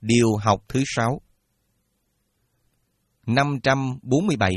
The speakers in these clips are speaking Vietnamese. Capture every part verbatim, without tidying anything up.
Điều học thứ sáu. năm trăm bốn mươi bảy.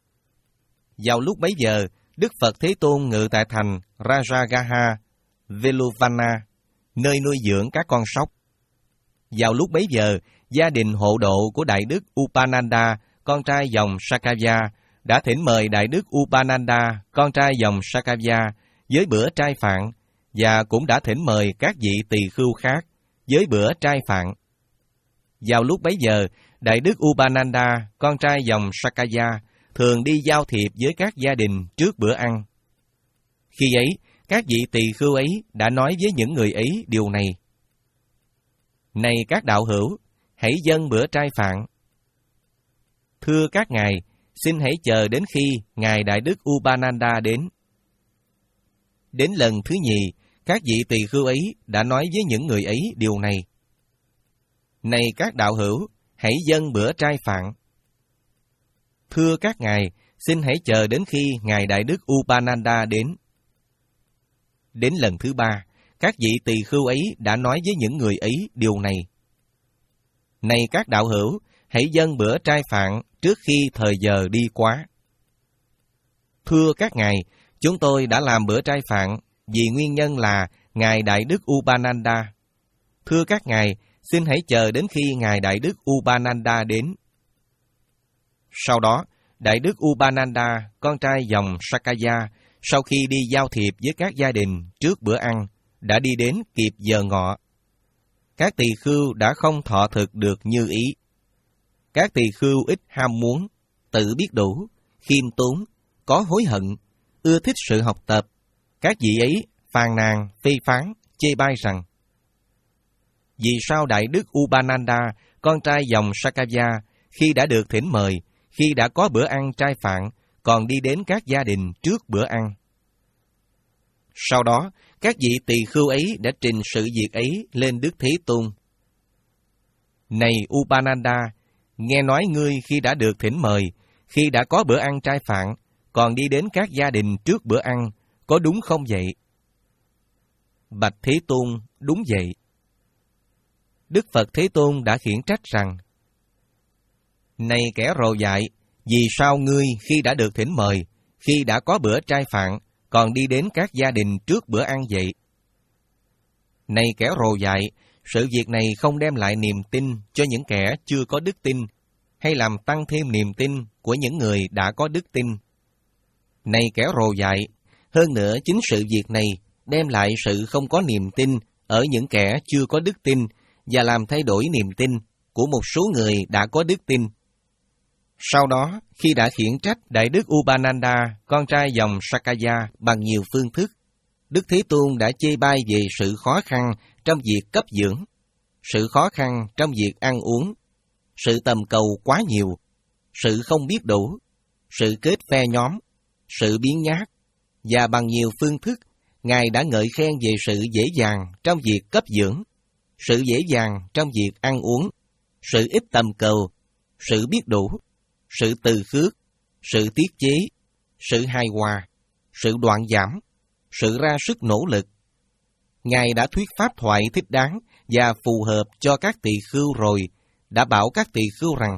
Vào lúc bấy giờ, Đức Phật Thế Tôn ngự tại thành Rajagaha, Veluvana, nơi nuôi dưỡng các con sóc. Vào lúc bấy giờ, gia đình hộ độ của Đại Đức Upananda, con trai dòng Sakaya, đã thỉnh mời Đại Đức Upananda, con trai dòng Sakaya, với bữa trai phạn, và cũng đã thỉnh mời các vị tỳ khưu khác với bữa trai phạn. Vào lúc bấy giờ, Đại Đức Upananda, con trai dòng Sakaya, thường đi giao thiệp với các gia đình trước bữa ăn. Khi ấy, các vị tỳ khưu ấy đã nói với những người ấy điều này: Này các đạo hữu, hãy dâng bữa trai phạn. Thưa các ngài, xin hãy chờ đến khi ngài Đại Đức Upananda đến. Đến lần thứ nhì, các vị tỳ khưu ấy đã nói với những người ấy điều này: Này các đạo hữu, hãy dâng bữa trai phạn. Thưa các ngài, xin hãy chờ đến khi ngài Đại Đức Upananda đến. Đến lần thứ ba, các vị tỳ khưu ấy đã nói với những người ấy điều này: Này các đạo hữu, hãy dâng bữa trai phạn trước khi thời giờ đi quá. Thưa các ngài, chúng tôi đã làm bữa trai phạn vì nguyên nhân là ngài Đại Đức Upananda. Thưa các ngài, xin hãy chờ đến khi ngài Đại Đức Upananda đến. Sau đó, Đại Đức Upananda, con trai dòng Sakaya, sau khi đi giao thiệp với các gia đình trước bữa ăn, đã đi đến kịp giờ ngọ. Các tỳ khưu đã không thọ thực được như ý. Các tỳ khưu ít ham muốn, tự biết đủ, khiêm tốn, có hối hận, ưa thích sự học tập. Các vị ấy phàn nàn, phê phán, chê bai rằng: Vì sao Đại Đức Upananda, con trai dòng Sakaya, khi đã được thỉnh mời, khi đã có bữa ăn trai phạn, còn đi đến các gia đình trước bữa ăn? Sau đó, các vị tỳ khưu ấy đã trình sự việc ấy lên Đức Thế Tôn. Này Upananda, nghe nói ngươi khi đã được thỉnh mời, khi đã có bữa ăn trai phạn, còn đi đến các gia đình trước bữa ăn, có đúng không vậy? Bạch Thế Tôn, đúng vậy. Đức Phật Thế Tôn đã khiển trách rằng: Này kẻ rồ dại, vì sao ngươi khi đã được thỉnh mời, khi đã có bữa trai phạn, còn đi đến các gia đình trước bữa ăn vậy? Này kẻ rồ dại, sự việc này không đem lại niềm tin cho những kẻ chưa có đức tin, hay làm tăng thêm niềm tin của những người đã có đức tin. Này kẻ rồ dại, hơn nữa chính sự việc này đem lại sự không có niềm tin ở những kẻ chưa có đức tin, và làm thay đổi niềm tin của một số người đã có đức tin. Sau đó, khi đã khiển trách Đại Đức Upananda, con trai dòng Sakaya bằng nhiều phương thức, Đức Thế Tôn đã chê bai về sự khó khăn trong việc cấp dưỡng, sự khó khăn trong việc ăn uống, sự tầm cầu quá nhiều, sự không biết đủ, sự kết phe nhóm, sự biếng nhác, và bằng nhiều phương thức, Ngài đã ngợi khen về sự dễ dàng trong việc cấp dưỡng, sự dễ dàng trong việc ăn uống, sự ít tầm cầu, sự biết đủ, sự từ khước, sự tiết chế, sự hài hòa, sự đoạn giảm, sự ra sức nỗ lực. Ngài đã thuyết pháp thoại thích đáng và phù hợp cho các tỳ khưu rồi, đã bảo các tỳ khưu rằng: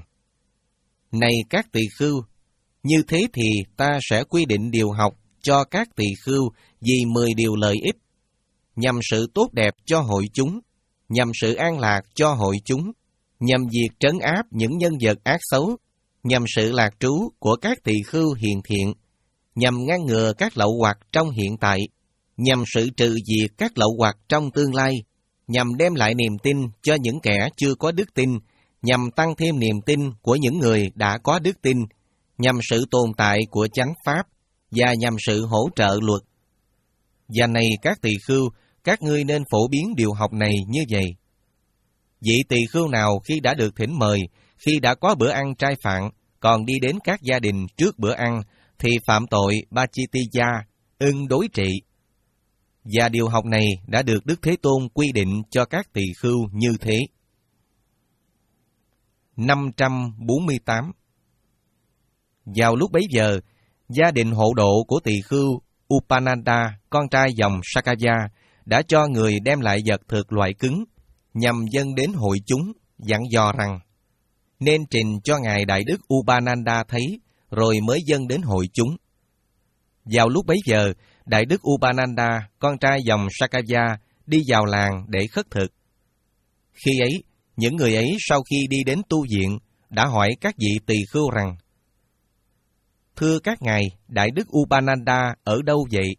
Này các tỳ khưu, như thế thì ta sẽ quy định điều học cho các tỳ khưu vì mười điều lợi ích, nhằm sự tốt đẹp cho hội chúng, nhằm sự an lạc cho hội chúng, nhằm việc trấn áp những nhân vật ác xấu, nhằm sự lạc trú của các tỳ khưu hiền thiện, nhằm ngăn ngừa các lậu hoặc trong hiện tại, nhằm sự trừ diệt các lậu hoặc trong tương lai, nhằm đem lại niềm tin cho những kẻ chưa có đức tin, nhằm tăng thêm niềm tin của những người đã có đức tin, nhằm sự tồn tại của chánh pháp, và nhằm sự hỗ trợ luật. Và này các tỳ khưu, các ngươi nên phổ biến điều học này như vậy. Vị tỳ khưu nào khi đã được thỉnh mời, khi đã có bữa ăn trai phạn, còn đi đến các gia đình trước bữa ăn, thì phạm tội Pachittiya, ưng đối trị. Và điều học này đã được Đức Thế Tôn quy định cho các tỳ khưu như thế. năm trăm bốn mươi tám. Vào lúc bấy giờ, gia đình hộ độ của tỳ khưu Upananda, con trai dòng Sakaya, đã cho người đem lại vật thực loại cứng, nhằm dâng đến hội chúng dặn dò rằng nên trình cho Ngài Đại Đức Upananda thấy, rồi mới dâng đến hội chúng. Vào lúc bấy giờ, Đại Đức Upananda, con trai dòng Sakaya, đi vào làng để khất thực. Khi ấy, những người ấy sau khi đi đến tu viện, đã hỏi các vị tỳ khưu rằng: Thưa các ngài, Đại Đức Upananda ở đâu vậy?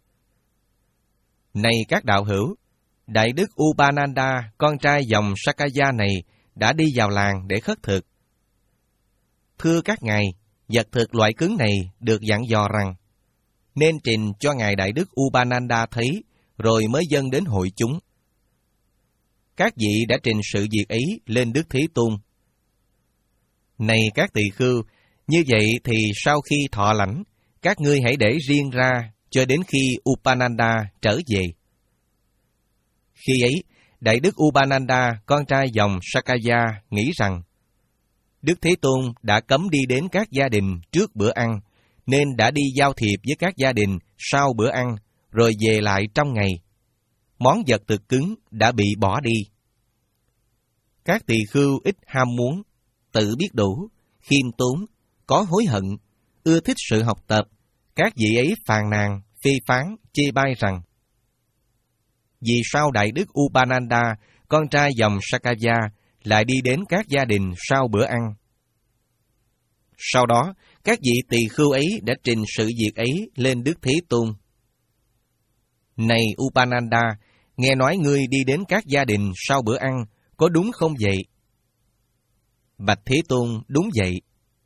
Này các đạo hữu, Đại Đức Upananda, con trai dòng Sakaya này, đã đi vào làng để khất thực. Thưa các ngài, vật thực loại cứng này được dặn dò rằng nên trình cho Ngài Đại Đức Upananda thấy, rồi mới dâng đến hội chúng. Các vị đã trình sự việc ấy lên Đức Thế Tôn. Này các tỳ khưu, như vậy thì sau khi thọ lãnh, các ngươi hãy để riêng ra cho đến khi Upananda trở về. Khi ấy, Đại Đức Upananda, con trai dòng Sakaya, nghĩ rằng Đức Thế Tôn đã cấm đi đến các gia đình trước bữa ăn, nên đã đi giao thiệp với các gia đình sau bữa ăn, rồi về lại trong ngày. Món vật thực cứng đã bị bỏ đi. Các tỳ khưu ít ham muốn, tự biết đủ, khiêm tốn, có hối hận, ưa thích sự học tập, các vị ấy phàn nàn, phê phán, chê bai rằng: Vì sao Đại Đức Upananda, con trai dòng Sakaya, lại đi đến các gia đình sau bữa ăn? Sau đó, các vị tỳ khưu ấy đã trình sự việc ấy lên Đức Thế Tôn. Này Upananda, nghe nói ngươi đi đến các gia đình sau bữa ăn, có đúng không vậy? Bạch Thế Tôn, đúng vậy.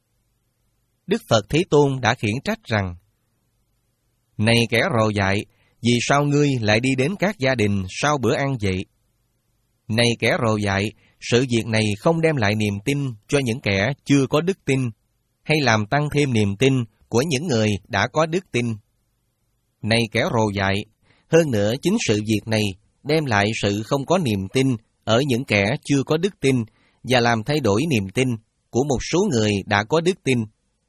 Đức Phật Thế Tôn đã khiển trách rằng: Này kẻ rồ dại, vì sao ngươi lại đi đến các gia đình sau bữa ăn vậy? Này kẻ rồ dại, sự việc này không đem lại niềm tin cho những kẻ chưa có đức tin, hay làm tăng thêm niềm tin của những người đã có đức tin. Này kẻ rồ dại, hơn nữa chính sự việc này đem lại sự không có niềm tin ở những kẻ chưa có đức tin và làm thay đổi niềm tin của một số người đã có đức tin.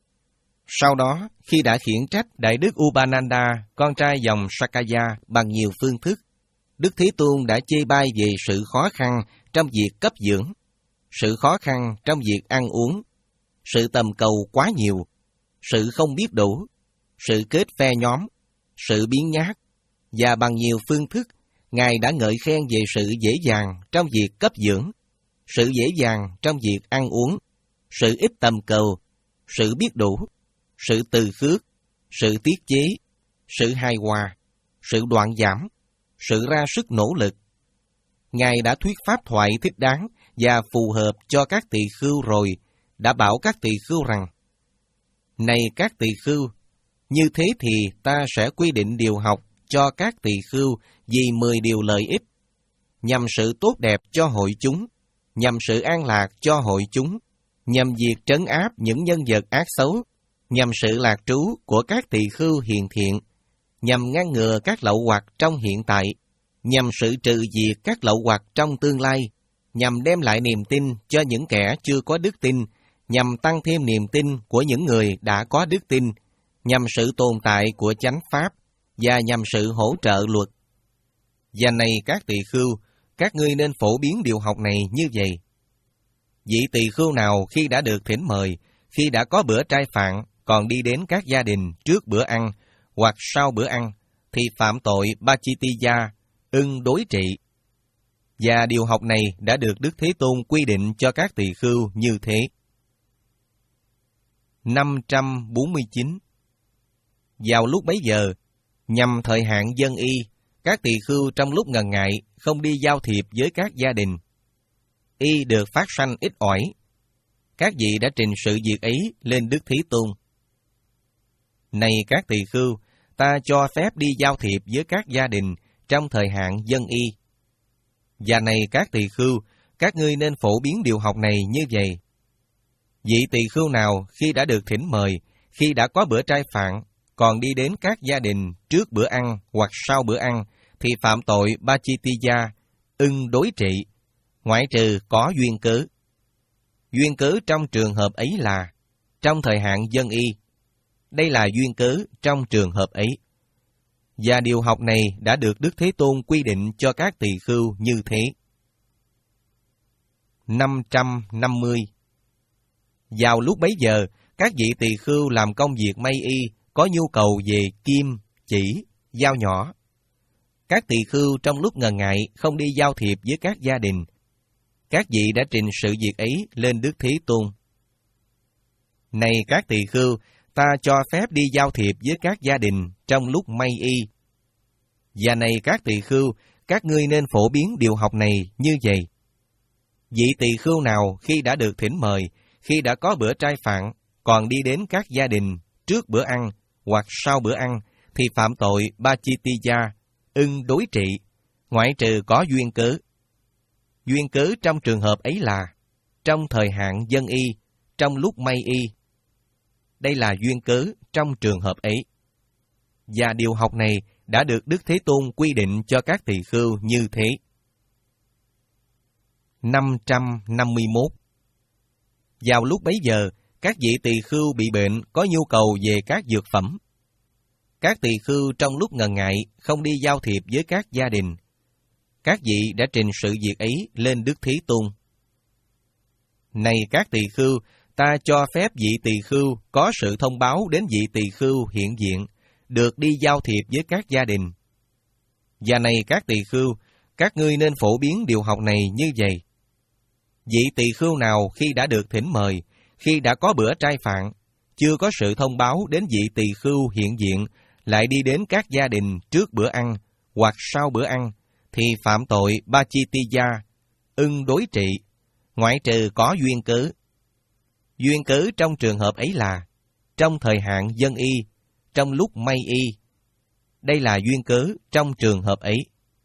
Sau đó, khi đã khiển trách Đại Đức Upananda, con trai dòng Sakaya bằng nhiều phương thức, Đức Thế Tôn đã chê bai về sự khó khăn trong việc cấp dưỡng, sự khó khăn trong việc ăn uống, sự tầm cầu quá nhiều, sự không biết đủ, sự kết phe nhóm, sự biến nhát, và bằng nhiều phương thức, Ngài đã ngợi khen về sự dễ dàng trong việc cấp dưỡng, sự dễ dàng trong việc ăn uống, sự ít tầm cầu, sự biết đủ, sự từ khước, sự tiết chế, sự hài hòa, sự đoạn giảm, sự ra sức nỗ lực. Ngài đã thuyết pháp thoại thích đáng và phù hợp cho các tỳ khưu rồi, đã bảo các tỳ khưu rằng: Này các tỳ khưu, như thế thì ta sẽ quy định điều học cho các tỳ khưu vì mười điều lợi ích, nhằm sự tốt đẹp cho hội chúng, nhằm sự an lạc cho hội chúng, nhằm việc trấn áp những nhân vật ác xấu, nhằm sự lạc trú của các tỳ khưu hiền thiện, nhằm ngăn ngừa các lậu hoặc trong hiện tại, nhằm sự trừ diệt các lậu hoặc trong tương lai, nhằm đem lại niềm tin cho những kẻ chưa có đức tin, nhằm tăng thêm niềm tin của những người đã có đức tin, nhằm sự tồn tại của chánh pháp, và nhằm sự hỗ trợ luật. Và này các tỳ khưu, các ngươi nên phổ biến điều học này như vậy. Vị tỳ khưu nào khi đã được thỉnh mời, khi đã có bữa trai phạn, còn đi đến các gia đình trước bữa ăn hoặc sau bữa ăn, thì phạm tội Pachittiya, ưng đối trị. Và điều học này đã được Đức Thế Tôn quy định cho các tỳ khưu như thế. năm trăm bốn mươi chín. Vào lúc bấy giờ, nhằm thời hạn dân y, các tỳ khưu trong lúc ngần ngại không đi giao thiệp với các gia đình. Y được phát sanh ít ỏi. Các vị đã trình sự việc ấy lên Đức Thế Tôn. Này các tỳ khưu, ta cho phép đi giao thiệp với các gia đình trong thời hạn dân y. Và này các tỳ khưu, các ngươi nên phổ biến điều học này như vậy. Vị tỳ khưu nào khi đã được thỉnh mời, khi đã có bữa trai phạn, còn đi đến các gia đình trước bữa ăn hoặc sau bữa ăn, thì phạm tội Pachittiya, ưng đối trị, ngoại trừ có duyên cớ. Duyên cớ trong trường hợp ấy là trong thời hạn dân y. Đây là duyên cớ trong trường hợp ấy. Và điều học này đã được Đức Thế Tôn quy định cho các tỳ khưu như thế. năm trăm năm mươi. Vào lúc bấy giờ, các vị tỳ khưu làm công việc may y có nhu cầu về kim, chỉ, dao nhỏ. Các tỳ khưu trong lúc ngần ngại không đi giao thiệp với các gia đình. Các vị đã trình sự việc ấy lên Đức Thế Tôn. Này các tỳ khưu, ta cho phép đi giao thiệp với các gia đình trong lúc may y. Và này các tỳ khưu, các ngươi nên phổ biến điều học này như vậy. Vị tỳ khưu nào khi đã được thỉnh mời, khi đã có bữa trai phạn, còn đi đến các gia đình trước bữa ăn hoặc sau bữa ăn, thì phạm tội Pachittiya, ưng đối trị, ngoại trừ có duyên cớ. Duyên cớ trong trường hợp ấy là trong thời hạn dân y, trong lúc may y. Đây là duyên cớ trong trường hợp ấy. Và điều học này đã được Đức Thế Tôn quy định cho các tỳ khưu như thế. năm trăm năm mươi mốt. Vào lúc bấy giờ, các vị tỳ khưu bị bệnh có nhu cầu về các dược phẩm. Các tỳ khưu trong lúc ngần ngại không đi giao thiệp với các gia đình. Các vị đã trình sự việc ấy lên Đức Thế Tôn. Này các tỳ khưu, ta cho phép vị tỳ khưu có sự thông báo đến vị tỳ khưu hiện diện, được đi giao thiệp với các gia đình. Và này các tỳ khưu, các ngươi nên phổ biến điều học này như vậy. Vị tỳ khưu nào khi đã được thỉnh mời, khi đã có bữa trai phạn, chưa có sự thông báo đến vị tỳ khưu hiện diện, lại đi đến các gia đình trước bữa ăn hoặc sau bữa ăn, thì phạm tội Pachittiya, ưng đối trị, ngoại trừ có duyên cớ. Duyên cớ trong trường hợp ấy là trong thời hạn dân y, trong lúc may y. Đây là duyên cớ trong trường hợp ấy.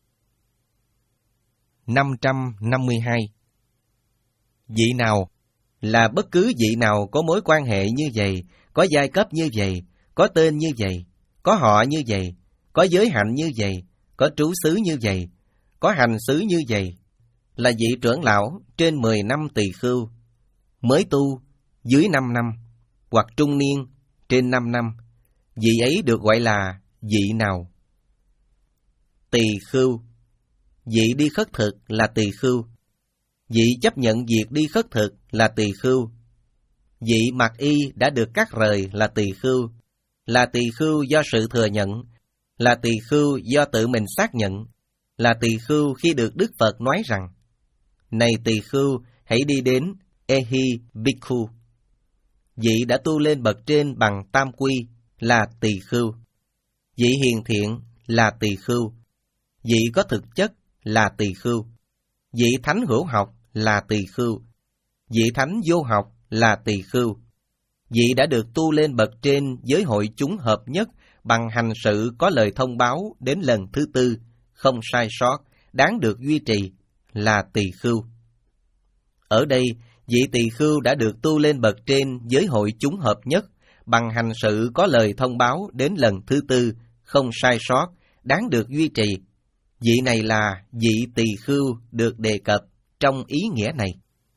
năm trăm năm mươi hai. Vị nào là bất cứ vị nào có mối quan hệ như vậy, có giai cấp như vậy, có tên như vậy, có họ như vậy, có giới hạnh như vậy, có trú xứ như vậy, có hành xứ như vậy, là vị trưởng lão trên mười năm tỳ khưu, mới tu dưới năm năm, hoặc trung niên trên năm năm, vị ấy được gọi là vị nào? Tỳ khưu. Vị đi khất thực là tỳ khưu. Vị chấp nhận việc đi khất thực là tỳ khưu. Vị mặc y đã được cắt rời là tỳ khưu, là tỳ khưu do sự thừa nhận, là tỳ khưu do tự mình xác nhận, là tỳ khưu khi được Đức Phật nói rằng: Này tỳ khưu, hãy đi đến Ehi Bhikkhu. Vị đã tu lên bậc trên bằng tam quy là tỳ khưu. Vị hiền thiện là tỳ khưu. Vị có thực chất là tỳ khưu. Vị thánh hữu học là tỳ khưu. Vị thánh vô học là tỳ khưu. Vị đã được tu lên bậc trên với hội chúng hợp nhất bằng hành sự có lời thông báo đến lần thứ tư, không sai sót, đáng được duy trì là tỳ khưu. Ở đây, vị tỳ khưu đã được tu lên bậc trên với hội chúng hợp nhất bằng hành sự có lời thông báo đến lần thứ tư, không sai sót, đáng được duy trì. Vị này là vị tỳ khưu được đề cập trong ý nghĩa này.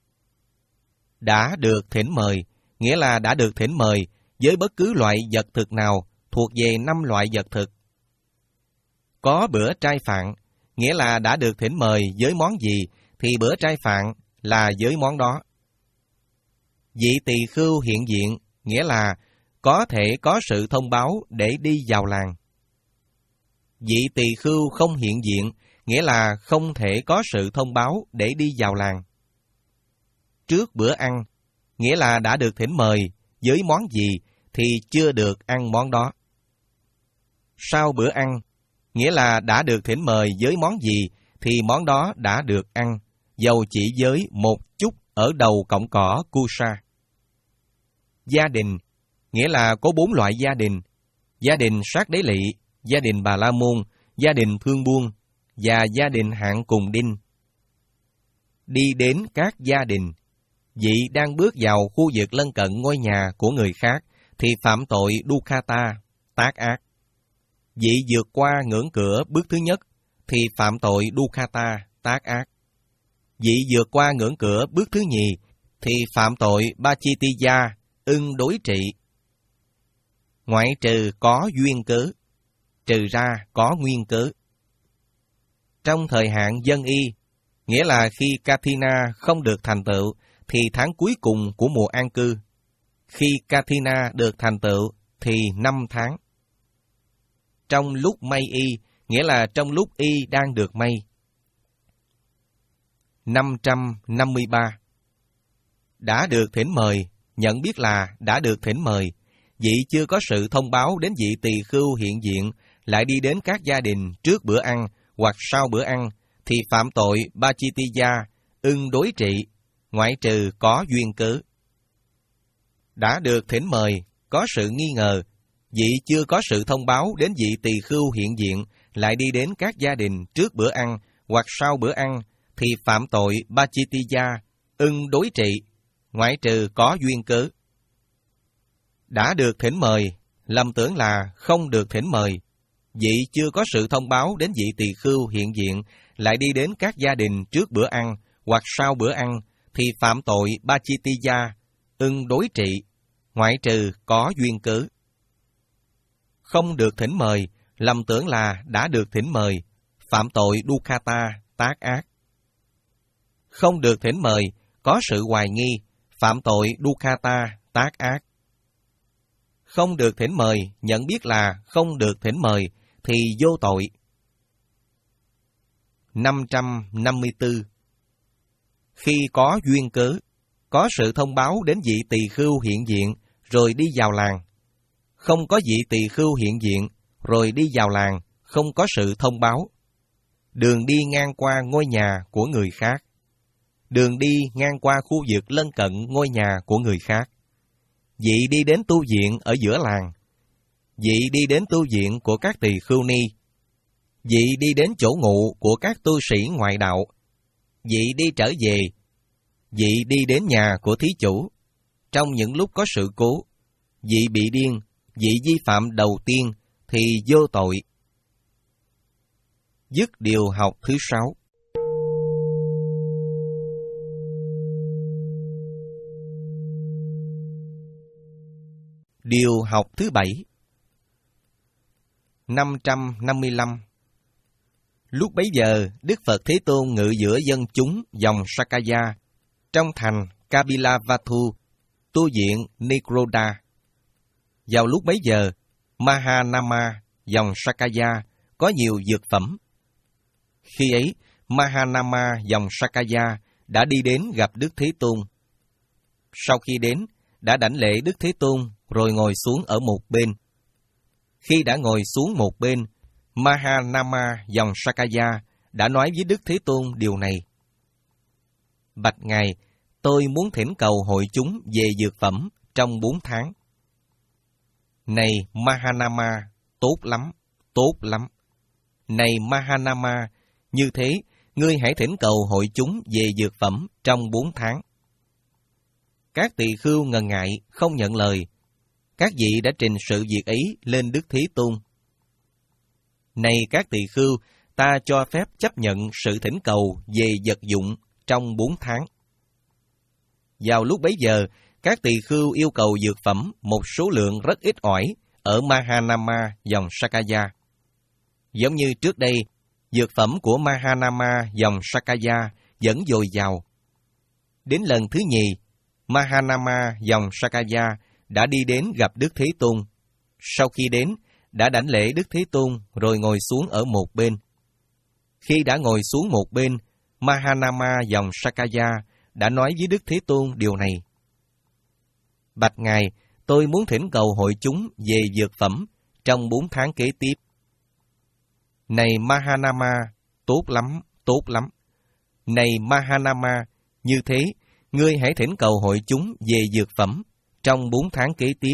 Đã được thỉnh mời, nghĩa là đã được thỉnh mời với bất cứ loại vật thực nào thuộc về năm loại vật thực. Có bữa trai phạn, nghĩa là đã được thỉnh mời với món gì thì bữa trai phạn là với món đó. Vị tỳ khưu hiện diện, nghĩa là có thể có sự thông báo để đi vào làng. Vị tỳ khưu không hiện diện, nghĩa là không thể có sự thông báo để đi vào làng. Trước bữa ăn, nghĩa là đã được thỉnh mời với món gì thì chưa được ăn món đó. Sau bữa ăn, nghĩa là đã được thỉnh mời với món gì thì món đó đã được ăn, dầu chỉ với một chút ở đầu cọng cỏ Kusa. Gia đình, nghĩa là có bốn loại gia đình: gia đình sát đế lị, gia đình Bà La Môn, gia đình Thương Buôn và gia đình hạng cùng đinh. Đi đến các gia đình, vị đang bước vào khu vực lân cận ngôi nhà của người khác thì phạm tội Dukkata, tác ác. Vị vượt qua ngưỡng cửa bước thứ nhất thì phạm tội Dukkata, tác ác. Vị vượt qua ngưỡng cửa bước thứ nhì thì phạm tội Pachittiya, ưng đối trị. Ngoại trừ có duyên cớ, trừ ra có nguyên cớ. Trong thời hạn dân y, nghĩa là khi Kathina không được thành tựu, thì tháng cuối cùng của mùa an cư. Khi Kathina được thành tựu, thì năm tháng. Trong lúc may y, nghĩa là trong lúc y đang được may. năm trăm năm mươi ba. Đã được thỉnh mời, nhận biết là đã được thỉnh mời. Vị chưa có sự thông báo đến vị tỳ khưu hiện diện, lại đi đến các gia đình trước bữa ăn hoặc sau bữa ăn, thì phạm tội Pachitiya, ưng đối trị, ngoại trừ có duyên cớ. Đã được thỉnh mời, có sự nghi ngờ, vị chưa có sự thông báo đến vị tỳ khưu hiện diện, lại đi đến các gia đình trước bữa ăn hoặc sau bữa ăn, thì phạm tội Pachitiya, ưng đối trị, ngoại trừ có duyên cớ. Đã được thỉnh mời, lầm tưởng là không được thỉnh mời. Vị chưa có sự thông báo đến vị tỳ khưu hiện diện, lại đi đến các gia đình trước bữa ăn hoặc sau bữa ăn, thì phạm tội Pachitiya, ưng đối trị, ngoại trừ có duyên cớ. Không được thỉnh mời, lầm tưởng là đã được thỉnh mời, phạm tội Dukkata, tác ác. Không được thỉnh mời, có sự hoài nghi, phạm tội Dukkata, tác ác. Không được thỉnh mời, nhận biết là không được thỉnh mời, thì vô tội. năm trăm năm mươi tư. Khi có duyên cớ, có sự thông báo đến vị tỳ khưu hiện diện, rồi đi vào làng. Không có vị tỳ khưu hiện diện, rồi đi vào làng, không có sự thông báo. Đường đi ngang qua ngôi nhà của người khác. Đường đi ngang qua khu vực lân cận ngôi nhà của người khác. Vị đi đến tu viện ở giữa làng. Vị đi đến tu viện của các tỳ khưu ni. Vị đi đến chỗ ngụ của các tu sĩ ngoại đạo. Vị đi trở về. Vị đi đến nhà của thí chủ. Trong những lúc có sự cố, vị bị điên, vị vi phạm đầu tiên thì vô tội. Dứt điều học thứ sáu. Điều học thứ bảy. năm trăm năm mươi lăm. Lúc bấy giờ, Đức Phật Thế Tôn ngự giữa dân chúng dòng Sakaya, trong thành Kapilavatthu, tu viện Nikroda. Vào lúc bấy giờ, Mahanama, dòng Sakaya, có nhiều dược phẩm. Khi ấy, Mahanama, dòng Sakaya, đã đi đến gặp Đức Thế Tôn. Sau khi đến, đã đảnh lễ Đức Thế Tôn, rồi ngồi xuống ở một bên. Khi đã ngồi xuống một bên, Mahanama, dòng Sakaya, đã nói với Đức Thế Tôn điều này. Bạch Ngài, tôi muốn thỉnh cầu hội chúng về dược phẩm trong bốn tháng. Này Mahanama, tốt lắm, tốt lắm. Này Mahanama, như thế, ngươi hãy thỉnh cầu hội chúng về dược phẩm trong bốn tháng. Các tỳ khưu ngần ngại, không nhận lời. Các vị đã trình sự việc ấy lên Đức Thế Tôn. Này các tỳ khưu, ta cho phép chấp nhận sự thỉnh cầu về vật dụng trong bốn tháng. Vào lúc bấy giờ, các tỳ khưu yêu cầu dược phẩm một số lượng rất ít ỏi ở Mahanama, dòng Sakaya. Giống như trước đây, dược phẩm của Mahanama, dòng Sakaya vẫn dồi dào. Đến lần thứ nhì, Mahanama, dòng Sakaya đã đi đến gặp Đức Thế Tôn. Sau khi đến, đã đảnh lễ Đức Thế Tôn rồi ngồi xuống ở một bên. Khi đã ngồi xuống một bên, Mahanama, dòng Sakaya đã nói với Đức Thế Tôn điều này. Bạch Ngài, tôi muốn thỉnh cầu hội chúng về dược phẩm trong bốn tháng kế tiếp. Này Mahanama, tốt lắm, tốt lắm. Này Mahanama, như thế, ngươi hãy thỉnh cầu hội chúng về dược phẩm trong bốn tháng kế tiếp.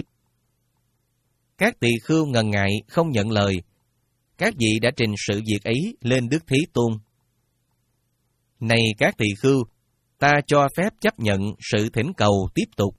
Các tỳ khưu ngần ngại, không nhận lời. Các vị đã trình sự việc ấy lên Đức Thế Tôn. Này các tỳ khưu, ta cho phép chấp nhận sự thỉnh cầu tiếp tục.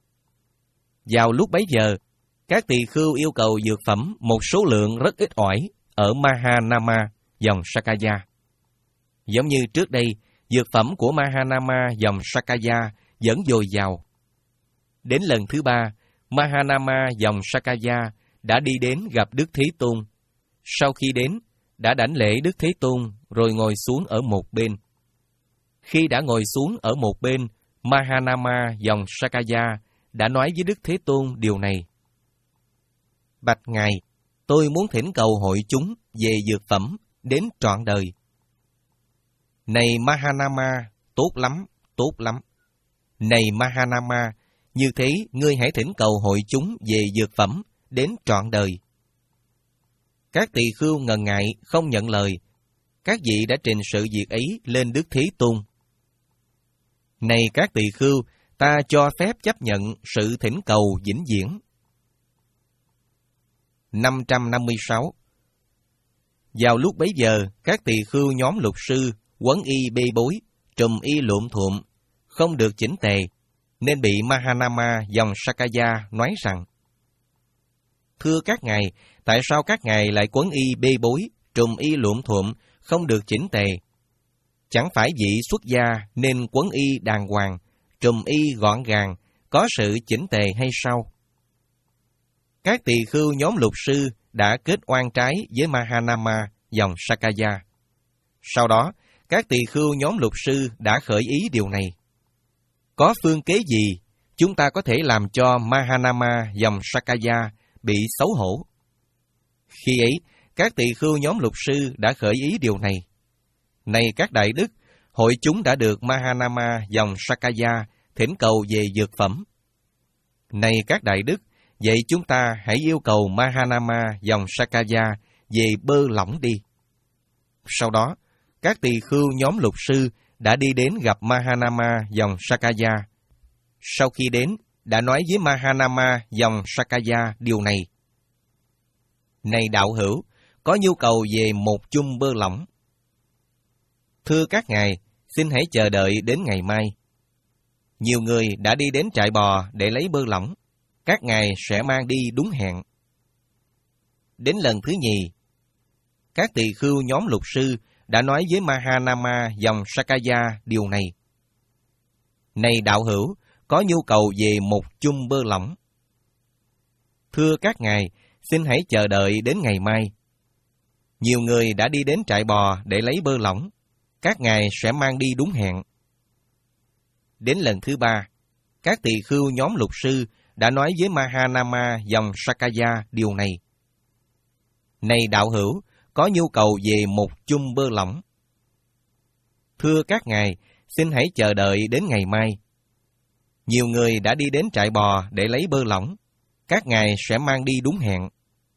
Vào lúc bấy giờ, các tỳ khưu yêu cầu dược phẩm một số lượng rất ít ỏi ở Mahanama, dòng Sakaya. Giống như trước đây, dược phẩm của Mahanama, dòng Sakaya vẫn dồi dào. Đến lần thứ ba, Mahanama, dòng Sakaya đã đi đến gặp Đức Thế Tôn. Sau khi đến, đã đảnh lễ Đức Thế Tôn rồi ngồi xuống ở một bên. Khi đã ngồi xuống ở một bên, Mahanama dòng Sakaya đã nói với Đức Thế Tôn điều này. Bạch Ngài, tôi muốn thỉnh cầu hội chúng về dược phẩm đến trọn đời. Này Mahanama, tốt lắm, tốt lắm. Này Mahanama, như thế ngươi hãy thỉnh cầu hội chúng về dược phẩm đến trọn đời. Các tỳ khưu ngần ngại không nhận lời. Các vị đã trình sự việc ấy lên Đức Thế Tôn. Này các tỳ khưu, ta cho phép chấp nhận sự thỉnh cầu vĩnh viễn. năm trăm năm mươi sáu. Vào lúc bấy giờ, các tỳ khưu nhóm lục sư, quấn y bê bối, trùm y lụm thuộm, không được chỉnh tề, nên bị Mahanama dòng Sakaya nói rằng: Thưa các ngài, tại sao các ngài lại quấn y bê bối, trùm y lụm thuộm, không được chỉnh tề? Chẳng phải vị xuất gia nên quấn y đàng hoàng, trùm y gọn gàng, có sự chỉnh tề hay sao? Các tỳ khưu nhóm lục sư đã kết oan trái với Mahanama dòng Sakaya. Sau đó, các tỳ khưu nhóm lục sư đã khởi ý điều này. Có phương kế gì chúng ta có thể làm cho Mahanama dòng Sakaya bị xấu hổ? Khi ấy, các tỳ khưu nhóm lục sư đã khởi ý điều này. Này các đại đức, hội chúng đã được Mahanama dòng Sakaya thỉnh cầu về dược phẩm. Này các đại đức, vậy chúng ta hãy yêu cầu Mahanama dòng Sakaya về bơ lỏng đi. Sau đó, các tỳ khưu nhóm lục sư đã đi đến gặp Mahanama dòng Sakaya. Sau khi đến, đã nói với Mahanama dòng Sakaya điều này. Này đạo hữu, có nhu cầu về một chung bơ lỏng. Thưa các ngài, xin hãy chờ đợi đến ngày mai. Nhiều người đã đi đến trại bò để lấy bơ lỏng. Các ngài sẽ mang đi đúng hẹn. Đến lần thứ nhì, các tỳ khưu nhóm lục sư đã nói với Mahanama dòng Sakaya điều này. Này đạo hữu, có nhu cầu về một chung bơ lỏng. Thưa các ngài, xin hãy chờ đợi đến ngày mai. Nhiều người đã đi đến trại bò để lấy bơ lỏng. Các ngài sẽ mang đi đúng hẹn. Đến lần thứ ba, các tỳ khưu nhóm lục sư đã nói với Mahanama dòng Sakaya điều này. Này đạo hữu, có nhu cầu về một chung bơ lỏng. Thưa các ngài, xin hãy chờ đợi đến ngày mai. Nhiều người đã đi đến trại bò để lấy bơ lỏng. Các ngài sẽ mang đi đúng hẹn.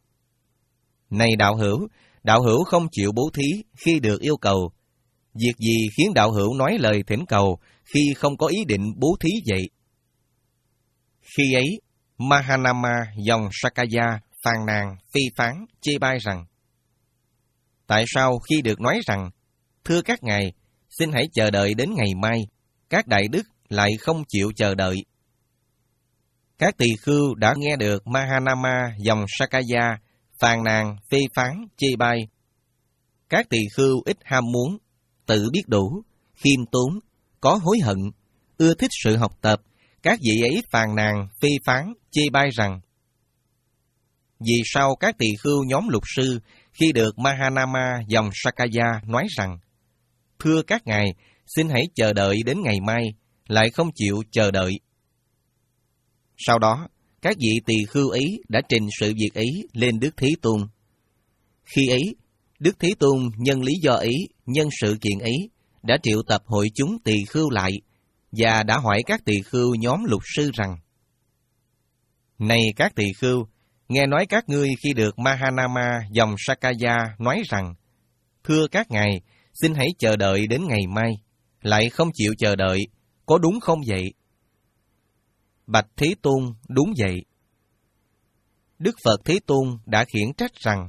Này đạo hữu, đạo hữu không chịu bố thí khi được yêu cầu. Việc gì khiến đạo hữu nói lời thỉnh cầu khi không có ý định bố thí vậy? Khi ấy, Mahanama dòng Sakaya phàn nàn, phê phán, chê bai rằng: Tại sao khi được nói rằng, thưa các ngài, xin hãy chờ đợi đến ngày mai, các đại đức lại không chịu chờ đợi? Các tỳ khưu đã nghe được Mahanama dòng Sakaya phàn nàn, phê phán, chê bai. Các tỳ khưu ít ham muốn, tự biết đủ, khiêm tốn, có hối hận, ưa thích sự học tập. Các vị ấy phàn nàn, phê phán, chê bai rằng: Vì sao các tỳ khưu nhóm lục sư khi được Mahanama dòng Sakaya nói rằng, thưa các ngài, xin hãy chờ đợi đến ngày mai, lại không chịu chờ đợi? Sau đó, các vị tỳ khưu ấy đã trình sự việc ấy lên Đức Thế Tôn. Khi ấy, Đức Thế Tôn nhân lý do ấy, nhân sự kiện ấy, đã triệu tập hội chúng tỳ khưu lại, và đã hỏi các tỳ khưu nhóm lục sư rằng: Này các tỳ khưu, nghe nói các ngươi khi được Mahanama dòng Sakaya nói rằng, thưa các ngài, xin hãy chờ đợi đến ngày mai, lại không chịu chờ đợi, có đúng không vậy? Bạch Thế Tôn, đúng vậy. Đức Phật Thế Tôn đã khiển trách rằng: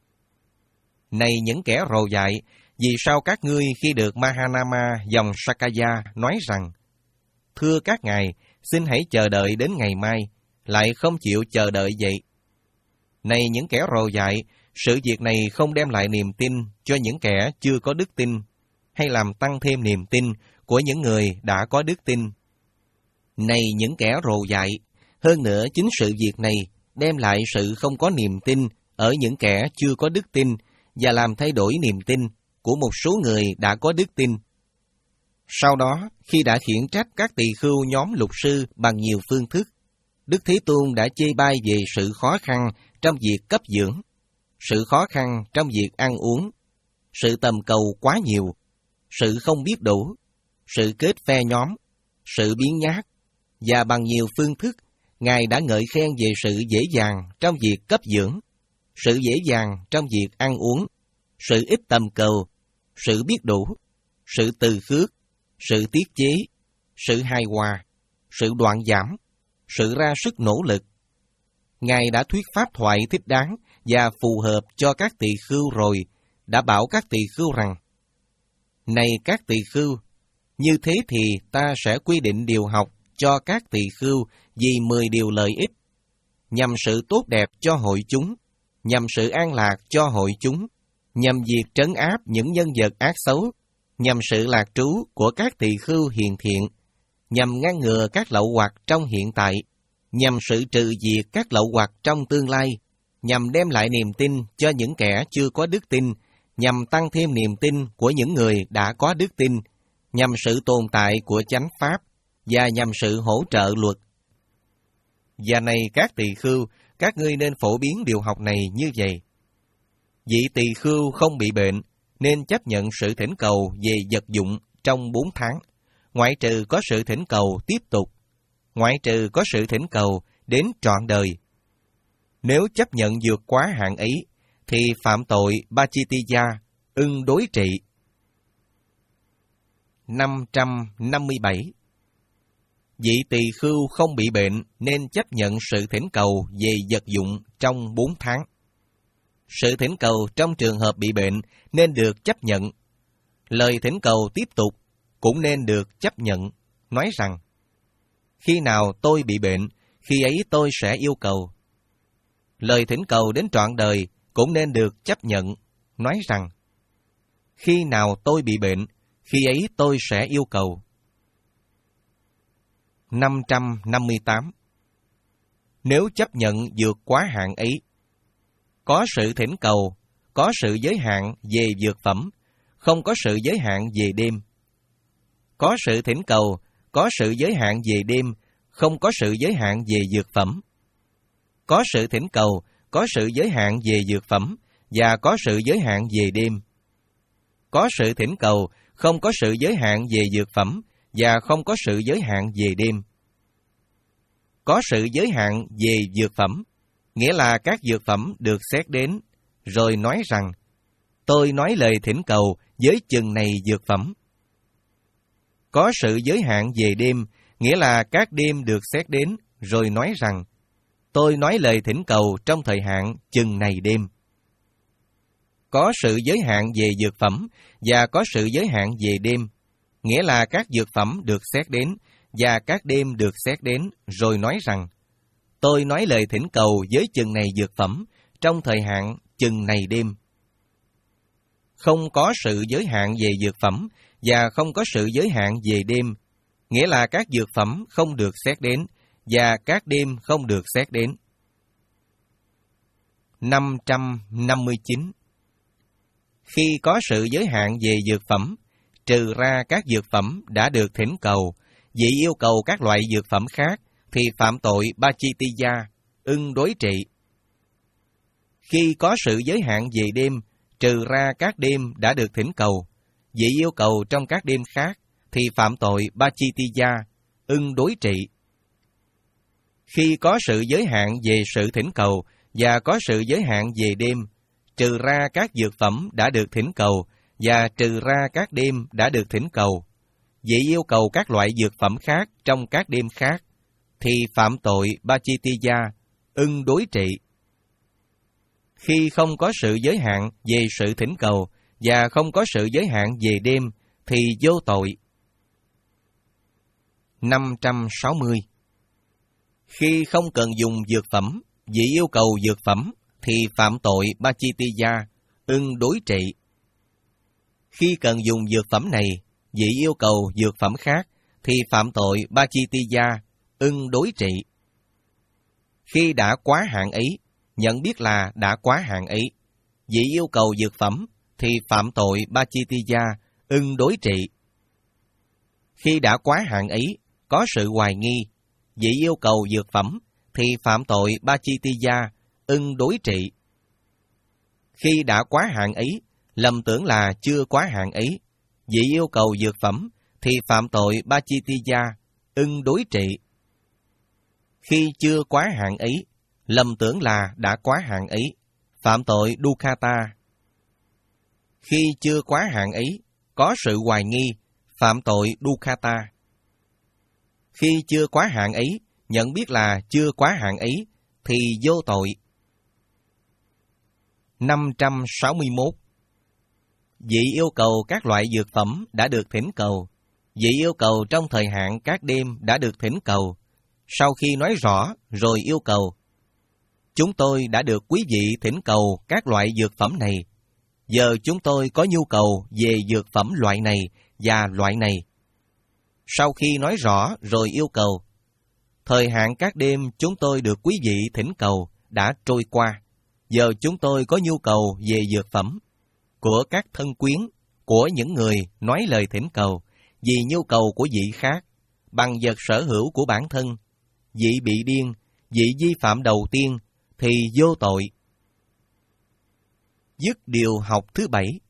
Này những kẻ rồ dại, vì sao các ngươi khi được Mahanama dòng Sakaya nói rằng, thưa các ngài, xin hãy chờ đợi đến ngày mai, lại không chịu chờ đợi vậy? Này những kẻ rồ dại, sự việc này không đem lại niềm tin cho những kẻ chưa có đức tin, hay làm tăng thêm niềm tin của những người đã có đức tin. Này những kẻ rồ dại, hơn nữa chính sự việc này đem lại sự không có niềm tin ở những kẻ chưa có đức tin và làm thay đổi niềm tin của một số người đã có đức tin. Sau đó, khi đã khiển trách các tỳ khưu nhóm lục sư bằng nhiều phương thức, Đức Thế Tôn đã chê bai về sự khó khăn trong việc cấp dưỡng, sự khó khăn trong việc ăn uống, sự tầm cầu quá nhiều, sự không biết đủ, sự kết phe nhóm, sự biếng nhác, và bằng nhiều phương thức, Ngài đã ngợi khen về sự dễ dàng trong việc cấp dưỡng, sự dễ dàng trong việc ăn uống, sự ít tầm cầu, sự biết đủ, sự từ khước, sự tiết chế, sự hài hòa, sự đoạn giảm, sự ra sức nỗ lực. Ngài đã thuyết pháp thoại thích đáng và phù hợp cho các tỳ khưu rồi, đã bảo các tỳ khưu rằng: Này các tỳ khưu, như thế thì ta sẽ quy định điều học cho các tỳ khưu vì mười điều lợi ích, nhằm sự tốt đẹp cho hội chúng, nhằm sự an lạc cho hội chúng, nhằm việc trấn áp những nhân vật ác xấu, nhằm sự lạc trú của các tỳ khưu hiền thiện, nhằm ngăn ngừa các lậu hoặc trong hiện tại, nhằm sự trừ diệt các lậu hoặc trong tương lai, nhằm đem lại niềm tin cho những kẻ chưa có đức tin, nhằm tăng thêm niềm tin của những người đã có đức tin, nhằm sự tồn tại của chánh pháp, và nhằm sự hỗ trợ luật. Và này các tỳ khưu, các ngươi nên phổ biến điều học này như vậy. Vị tỳ khưu không bị bệnh, nên chấp nhận sự thỉnh cầu về vật dụng trong bốn tháng, ngoại trừ có sự thỉnh cầu tiếp tục, ngoại trừ có sự thỉnh cầu đến trọn đời. Nếu chấp nhận vượt quá hạn ấy, thì phạm tội Pachittiya, ưng đối trị. năm trăm năm mươi bảy. Vị tỳ khưu không bị bệnh nên chấp nhận sự thỉnh cầu về vật dụng trong bốn tháng. Sự thỉnh cầu trong trường hợp bị bệnh nên được chấp nhận. Lời thỉnh cầu tiếp tục cũng nên được chấp nhận, nói rằng: Khi nào tôi bị bệnh, khi ấy tôi sẽ yêu cầu. Lời thỉnh cầu đến trọn đời cũng nên được chấp nhận, nói rằng: Khi nào tôi bị bệnh, khi ấy tôi sẽ yêu cầu. năm trăm năm mươi tám. Nếu chấp nhận vượt quá hạn ấy, có sự thỉnh cầu, có sự giới hạn về dược phẩm, không có sự giới hạn về đêm. Có sự thỉnh cầu, có sự giới hạn về đêm, không có sự giới hạn về dược phẩm. Có sự thỉnh cầu, có sự giới hạn về dược phẩm, và có sự giới hạn về đêm. Có sự thỉnh cầu, không có sự giới hạn về dược phẩm, và không có sự giới hạn về đêm. Có sự giới hạn về dược phẩm, nghĩa là các dược phẩm được xét đến, rồi nói rằng: Tôi nói lời thỉnh cầu với chừng này dược phẩm. Có sự giới hạn về đêm, nghĩa là các đêm được xét đến, rồi nói rằng: Tôi nói lời thỉnh cầu trong thời hạn chừng này đêm. Có sự giới hạn về dược phẩm, và có sự giới hạn về đêm, nghĩa là các dược phẩm được xét đến, và các đêm được xét đến, rồi nói rằng: Tôi nói lời thỉnh cầu với chừng này dược phẩm, trong thời hạn chừng này đêm. Không có sự giới hạn về dược phẩm, và không có sự giới hạn về đêm, nghĩa là các dược phẩm không được xét đến, và các đêm không được xét đến. năm trăm năm mươi chín. Khi có sự giới hạn về dược phẩm, trừ ra các dược phẩm đã được thỉnh cầu, vì yêu cầu các loại dược phẩm khác, thì phạm tội Pachittiya, ưng đối trị. Khi có sự giới hạn về đêm, trừ ra các đêm đã được thỉnh cầu, vì yêu cầu trong các đêm khác, thì phạm tội Pachittiya, ưng đối trị. Khi có sự giới hạn về sự thỉnh cầu, và có sự giới hạn về đêm, trừ ra các dược phẩm đã được thỉnh cầu, và trừ ra các đêm đã được thỉnh cầu, vì yêu cầu các loại dược phẩm khác trong các đêm khác, thì phạm tội Pachittiya, ưng đối trị. Khi không có sự giới hạn về sự thỉnh cầu, và không có sự giới hạn về đêm, thì vô tội. năm trăm sáu mươi. Khi không cần dùng dược phẩm, vì yêu cầu dược phẩm, thì phạm tội Pachittiya, ưng đối trị. Khi cần dùng dược phẩm này, vì yêu cầu dược phẩm khác, thì phạm tội Pachittiya, ưng đối trị. Khi đã quá hạn ấy, nhận biết là đã quá hạn ấy, vì yêu cầu dược phẩm, thì phạm tội Pachittiya, ưng đối trị. Khi đã quá hạn ấy, có sự hoài nghi, vị yêu cầu dược phẩm, thì phạm tội Pachittiya, ưng đối trị. Khi đã quá hạn ấy, lầm tưởng là chưa quá hạn ấy, vị yêu cầu dược phẩm, thì phạm tội Pachittiya, ưng đối trị. Khi chưa quá hạn ấy, lầm tưởng là đã quá hạn ấy, phạm tội Dukkata. Khi chưa quá hạn ấy, có sự hoài nghi, phạm tội Dukkata. Khi chưa quá hạn ấy, nhận biết là chưa quá hạn ấy, thì vô tội. năm trăm sáu mươi mốt. Vị yêu cầu các loại dược phẩm đã được thỉnh cầu. Vị yêu cầu trong thời hạn các đêm đã được thỉnh cầu. Sau khi nói rõ, rồi yêu cầu. Chúng tôi đã được quý vị thỉnh cầu các loại dược phẩm này. Giờ chúng tôi có nhu cầu về dược phẩm loại này và loại này. Sau khi nói rõ, rồi yêu cầu. Thời hạn các đêm chúng tôi được quý vị thỉnh cầu đã trôi qua. Giờ chúng tôi có nhu cầu về dược phẩm của các thân quyến, của những người nói lời thỉnh cầu, vì nhu cầu của vị khác, bằng vật sở hữu của bản thân. Vị bị điên, vị vi phạm đầu tiên, thì vô tội. Dứt điều học thứ bảy.